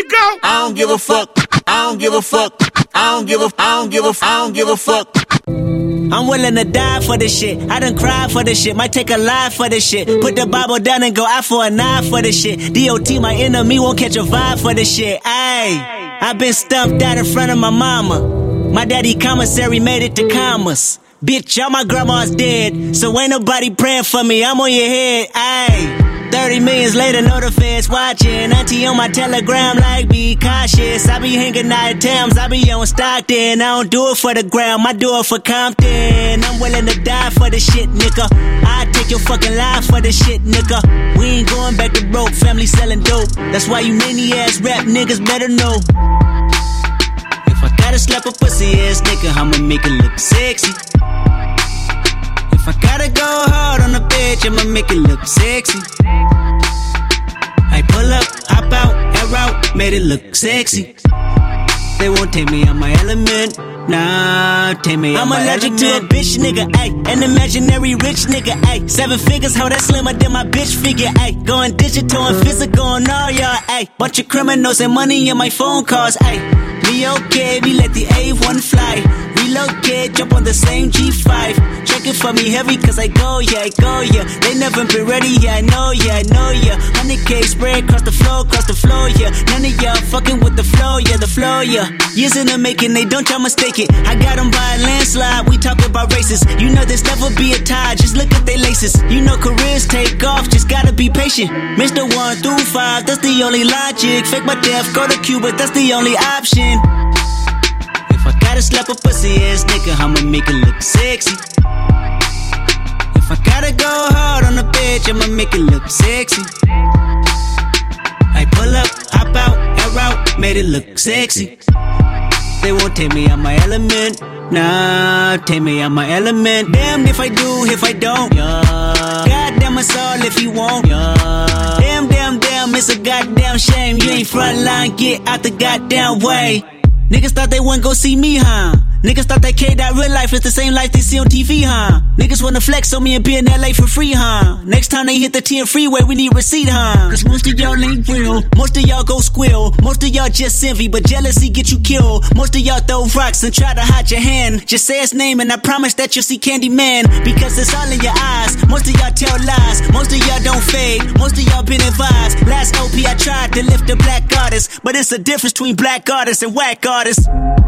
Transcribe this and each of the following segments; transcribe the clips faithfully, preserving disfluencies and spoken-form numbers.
me go. I don't give a fuck. I don't give a fuck. I don't give a. I don't give a. I don't give a fuck. I'm willing to die for this shit. I done cried for this shit. Might take a life for this shit. Put the Bible down and go out for a knife for this shit. D O T, my enemy, won't catch a vibe for this shit. Ayy, I been stumped out in front of my mama. My daddy commissary made it to commas. Bitch, all my grandma's dead, so ain't nobody praying for me. I'm on your head. Ayy, thirty millions later, know the feds watching. Auntie on my telegram like, be cautious. I be hanging out at Tams, I be on Stockton. I don't do it for the gram, I do it for Compton. I'm willing to die for the shit, nigga. I take your fucking life for the shit, nigga. We ain't going back to broke, family selling dope. That's why you many ass rap niggas better know. If I gotta slap a pussy ass nigga, I'ma make it look sexy. If I gotta go hard on the bitch, I'ma make it look sexy. I pull up, hop out, air out, made it look sexy. They won't take me on my element, nah, take me on my element. I'm allergic to a bitch nigga, ayy, an imaginary rich nigga, ayy. Seven figures, how that slimmer than my bitch figure, ayy. Going digital and physical on all y'all, ayy. Bunch of criminals and money in my phone calls, ayy. We okay, we let the A one fly. Relocate, jump on the same G five. Check it for me heavy, cause I go, yeah, I go, yeah. They never been ready, yeah, I know, yeah, I know, yeah. one hundred K spread across the floor, across the floor, yeah. None of y'all fucking with the flow, yeah, the flow, yeah. Years in the making, they don't try mistake it. I got them by a landslide, we talk about races. You know there's never be a tie, just look at they laces. You know careers take off, just gotta be patient. Mister one through five, that's the only logic. Fake my death, go to Cuba, that's the only option. If I gotta slap a pussy ass nigga, I'ma make it look sexy. If I gotta go hard on the bitch, I'ma make it look sexy. I pull up, hop out, air out, made it look sexy. They won't take me on my element, nah, take me on my element. Damn if I do, if I don't, yeah. Goddamn us all if you won't, yeah. Damn, damn, damn, it's a goddamn shame. You ain't frontline, get out the goddamn way. Niggas thought they wouldn't go see me, huh? Niggas thought that K that real life is the same life they see on T V, huh? Niggas wanna flex on me and be in L A for free, huh? Next time they hit the ten freeway, we need receipt, huh? Cause most of y'all ain't real, most of y'all go squill. Most of y'all just envy, but jealousy get you killed. Most of y'all throw rocks and try to hide your hand. Just say his name and I promise that you'll see Candyman. Because it's all in your eyes, most of y'all tell lies. Most of y'all don't fade, most of y'all been advised. Last O P I tried to lift a black artist, but it's a difference between black artists and whack artists. If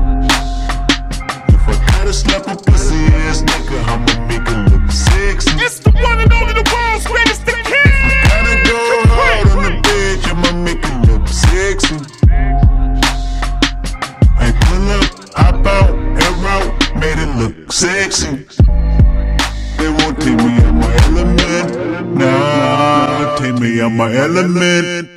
I gotta slap a pussy ass nigga, I'ma make it look sexy. It's the one and only, the world's greatest, the king. If I gotta go hard on the bitch, I'ma make it look sexy. I pull up, hop out, air out, made it look sexy. They won't take me on my element, nah, take me on my element.